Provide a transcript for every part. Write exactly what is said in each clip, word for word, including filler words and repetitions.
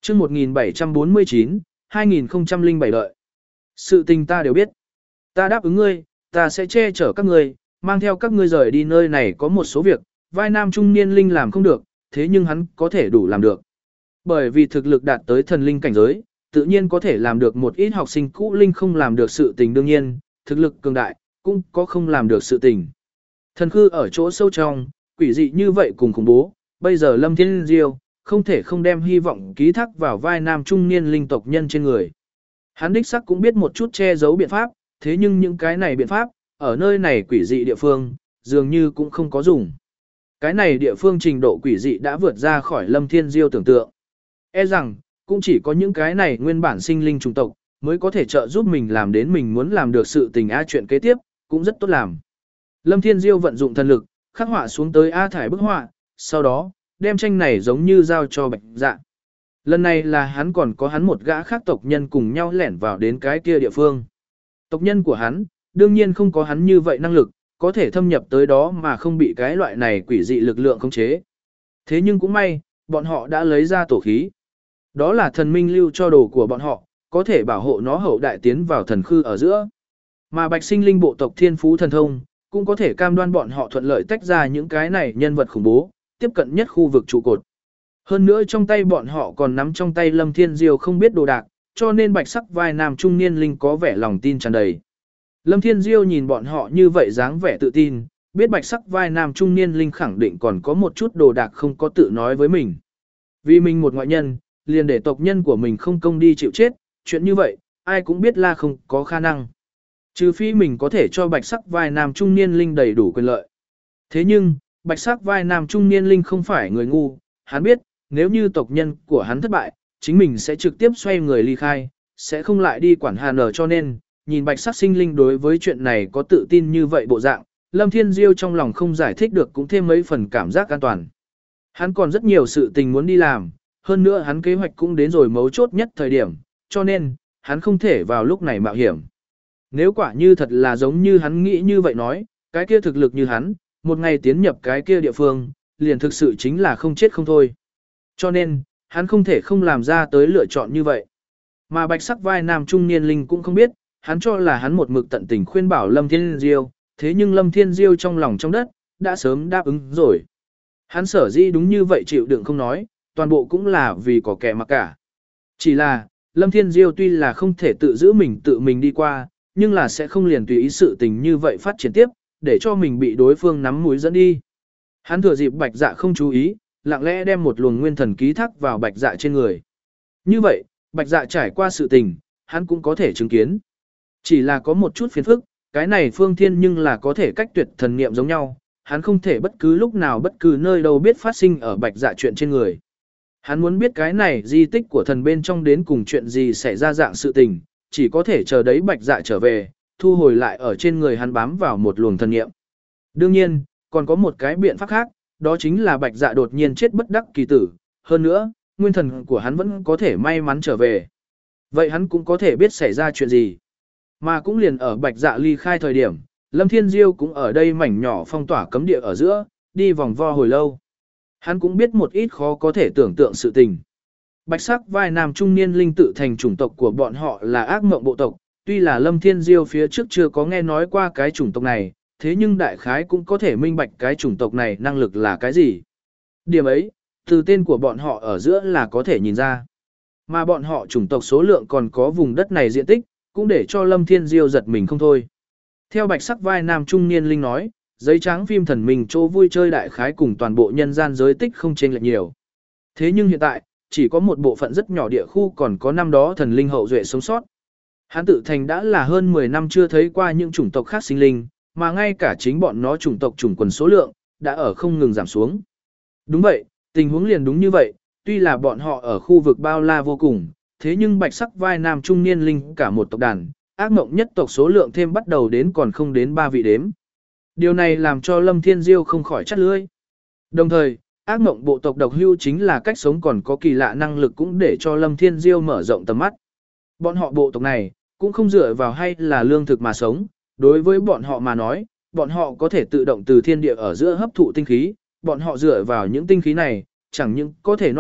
chương một nghìn bảy trăm bốn mươi chín, hai nghìn không trăm lẻ bảy đợi. Sự tình ta đều biết. Ta đáp ứng ngươi, ta sẽ che chở các ngươi, mang theo các ngươi rời đi nơi này có một số việc, vai nam trung niên linh làm không được, thế nhưng hắn có thể đủ làm được. Bởi vì thực lực đạt tới thần linh cảnh giới, tự nhiên có thể làm được một ít học sinh cũ linh không làm được sự tình đương nhiên, thực lực cường đại, cũng có không làm được sự tình. Thần khư ở chỗ sâu trong, quỷ dị như vậy cùng khủng bố, bây giờ Lâm Thiên Diêu, không thể không đem hy vọng ký thác vào vai nam trung niên linh tộc nhân trên người. Hắn đích sắc cũng biết một chút che giấu biện pháp, thế nhưng những cái này biện pháp, ở nơi này quỷ dị địa phương, dường như cũng không có dùng. Cái này địa phương trình độ quỷ dị đã vượt ra khỏi Lâm Thiên Diêu tưởng tượng. E rằng, cũng chỉ có những cái này nguyên bản sinh linh chủng tộc, mới có thể trợ giúp mình làm đến mình muốn làm được sự tình A chuyện kế tiếp, cũng rất tốt làm. Lâm Thiên Diêu vận dụng thần lực, khắc họa xuống tới A thải bức họa, sau đó, đem tranh này giống như giao cho Bạch Dạ. Lần này là hắn còn có hắn một gã khác tộc nhân cùng nhau lẻn vào đến cái kia địa phương. Tộc nhân của hắn, đương nhiên không có hắn như vậy năng lực, có thể thâm nhập tới đó mà không bị cái loại này quỷ dị lực lượng khống chế. Thế nhưng cũng may, bọn họ đã lấy ra tổ khí. Đó là thần minh lưu cho đồ của bọn họ, có thể bảo hộ nó hậu đại tiến vào thần khư ở giữa. Mà bạch sinh linh bộ tộc thiên phú thần thông, cũng có thể cam đoan bọn họ thuận lợi tách ra những cái này nhân vật khủng bố, tiếp cận nhất khu vực trụ cột. Hơn nữa trong tay bọn họ còn nắm trong tay Lâm Thiên Diêu không biết đồ đạc, cho nên bạch sắc vai nam trung niên linh có vẻ lòng tin tràn đầy. Lâm Thiên Diêu nhìn bọn họ như vậy dáng vẻ tự tin, biết bạch sắc vai nam trung niên linh khẳng định còn có một chút đồ đạc không có tự nói với mình. Vì mình một ngoại nhân, liền để tộc nhân của mình không công đi chịu chết, chuyện như vậy, ai cũng biết là không có khả năng. Trừ phi mình có thể cho bạch sắc vai nam trung niên linh đầy đủ quyền lợi. Thế nhưng, bạch sắc vai nam trung niên linh không phải người ngu, hắn biết, nếu như tộc nhân của hắn thất bại, chính mình sẽ trực tiếp xoay người ly khai, sẽ không lại đi quản hà nở cho nên, nhìn bạch sắc sinh linh đối với chuyện này có tự tin như vậy bộ dạng, Lâm Thiên Diêu trong lòng không giải thích được cũng thêm mấy phần cảm giác an toàn. Hắn còn rất nhiều sự tình muốn đi làm, hơn nữa hắn kế hoạch cũng đến rồi mấu chốt nhất thời điểm, cho nên, hắn không thể vào lúc này mạo hiểm. Nếu quả như thật là giống như hắn nghĩ như vậy nói, cái kia thực lực như hắn, một ngày tiến nhập cái kia địa phương, liền thực sự chính là không chết không thôi. Cho nên, hắn không thể không làm ra tới lựa chọn như vậy. Mà bạch sắc vai nam trung niên linh cũng không biết, hắn cho là hắn một mực tận tình khuyên bảo Lâm Thiên Diêu, thế nhưng Lâm Thiên Diêu trong lòng trong đất, đã sớm đáp ứng rồi. Hắn sở dĩ đúng như vậy chịu đựng không nói, toàn bộ cũng là vì có kẻ mặc cả. Chỉ là, Lâm Thiên Diêu tuy là không thể tự giữ mình tự mình đi qua, nhưng là sẽ không liền tùy ý sự tình như vậy phát triển tiếp, để cho mình bị đối phương nắm mũi dẫn đi. Hắn thừa dịp bạch dạ không chú ý, lặng lẽ đem một luồng nguyên thần ký thác vào bạch dạ trên người. Như vậy, bạch dạ trải qua sự tình, hắn cũng có thể chứng kiến. Chỉ là có một chút phiền phức, cái này phương thiên nhưng là có thể cách tuyệt thần niệm giống nhau, hắn không thể bất cứ lúc nào bất cứ nơi đâu biết phát sinh ở bạch dạ chuyện trên người. Hắn muốn biết cái này di tích của thần bên trong đến cùng chuyện gì xảy ra dạng sự tình, chỉ có thể chờ đấy bạch dạ trở về, thu hồi lại ở trên người hắn bám vào một luồng thần niệm. Đương nhiên, còn có một cái biện pháp khác, đó chính là bạch dạ đột nhiên chết bất đắc kỳ tử, hơn nữa, nguyên thần của hắn vẫn có thể may mắn trở về. Vậy hắn cũng có thể biết xảy ra chuyện gì. Mà cũng liền ở bạch dạ ly khai thời điểm, Lâm Thiên Diêu cũng ở đây mảnh nhỏ phong tỏa cấm địa ở giữa, đi vòng vo hồi lâu. Hắn cũng biết một ít khó có thể tưởng tượng sự tình. Bạch sắc vai nam trung niên linh tự thành chủng tộc của bọn họ là ác mộng bộ tộc, tuy là Lâm Thiên Diêu phía trước chưa có nghe nói qua cái chủng tộc này, thế nhưng đại khái cũng có thể minh bạch cái chủng tộc này năng lực là cái gì. Điểm ấy, từ tên của bọn họ ở giữa là có thể nhìn ra. Mà bọn họ chủng tộc số lượng còn có vùng đất này diện tích, cũng để cho Lâm Thiên Diêu giật mình không thôi. Theo bạch sắc vai nam trung niên linh nói, giấy trắng phim thần mình chỗ vui chơi đại khái cùng toàn bộ nhân gian giới tích không chênh lệch nhiều. Thế nhưng hiện tại, chỉ có một bộ phận rất nhỏ địa khu còn có năm đó thần linh hậu duệ sống sót. Hán tự thành đã là hơn mười năm chưa thấy qua những chủng tộc khác sinh linh, mà ngay cả chính bọn nó chủng tộc chủng quần số lượng, đã ở không ngừng giảm xuống. Đúng vậy, tình huống liền đúng như vậy, tuy là bọn họ ở khu vực bao la vô cùng, thế nhưng bạch sắc vai nam trung niên linh cả một tộc đàn, ác mộng nhất tộc số lượng thêm bắt đầu đến còn không đến ba vị đếm. Điều này làm cho Lâm Thiên Diêu không khỏi chắt lưỡi. Đồng thời, ác mộng bộ tộc độc hưu chính là cách sống còn có kỳ lạ năng lực cũng để cho Lâm Thiên Diêu mở rộng tầm mắt. Bọn họ bộ tộc này, cũng không dựa vào hay là lương thực mà sống, đối với bọn họ mà nói, bọn họ có thể tự động từ thiên địa ở giữa hấp thụ tinh khí, bọn họ dựa vào những tinh khí này, chẳng những có thể no bụng,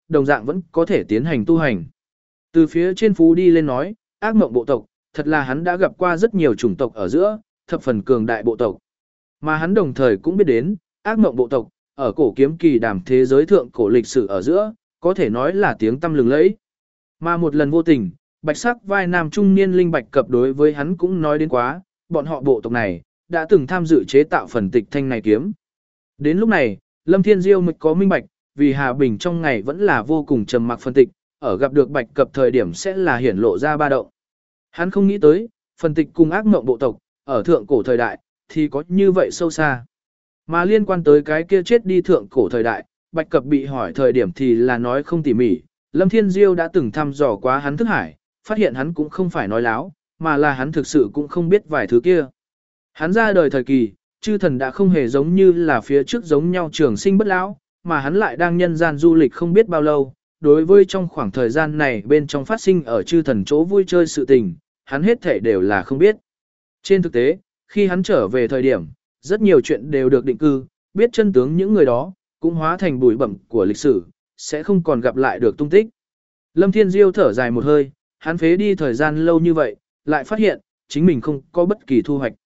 đồng dạng vẫn có thể tiến hành tu hành. Từ phía trên phú đi lên nói, ác mộng bộ tộc, thật là hắn đã gặp qua rất nhiều chủng tộc ở giữa, thập phần cường đại bộ tộc. Mà hắn đồng thời cũng biết đến, ác mộng bộ tộc, ở cổ kiếm kỳ đàm thế giới thượng cổ lịch sử ở giữa, có thể nói là tiếng tăm lừng lẫy. Mà một lần vô tình, bạch sắc vai nam trung niên linh bạch cập đối với hắn cũng nói đến quá, bọn họ bộ tộc này, đã từng tham dự chế tạo phần tịch thanh này kiếm. Đến lúc này, Lâm Thiên Diêu mới có minh bạch, vì Hà Bình trong ngày vẫn là vô cùng trầm mặc phân tịch, ở gặp được bạch cập thời điểm sẽ là hiển lộ ra ba động. Hắn không nghĩ tới, phân tịch cùng ác mộng bộ tộc, ở thượng cổ thời đại, thì có như vậy sâu xa. Mà liên quan tới cái kia chết đi thượng cổ thời đại, bạch cập bị hỏi thời điểm thì là nói không tỉ mỉ, Lâm Thiên Diêu đã từng thăm dò quá hắn thức hải, phát hiện hắn cũng không phải nói láo, mà là hắn thực sự cũng không biết vài thứ kia. Hắn ra đời thời kỳ, chư thần đã không hề giống như là phía trước giống nhau trường sinh bất lão, mà hắn lại đang nhân gian du lịch không biết bao lâu. Đối với trong khoảng thời gian này bên trong phát sinh ở chư thần chỗ vui chơi sự tình, hắn hết thể đều là không biết. Trên thực tế, khi hắn trở về thời điểm, rất nhiều chuyện đều được định cư, biết chân tướng những người đó, cũng hóa thành bụi bẩm của lịch sử, sẽ không còn gặp lại được tung tích. Lâm Thiên Diêu thở dài một hơi, hắn phế đi thời gian lâu như vậy, lại phát hiện, chính mình không có bất kỳ thu hoạch.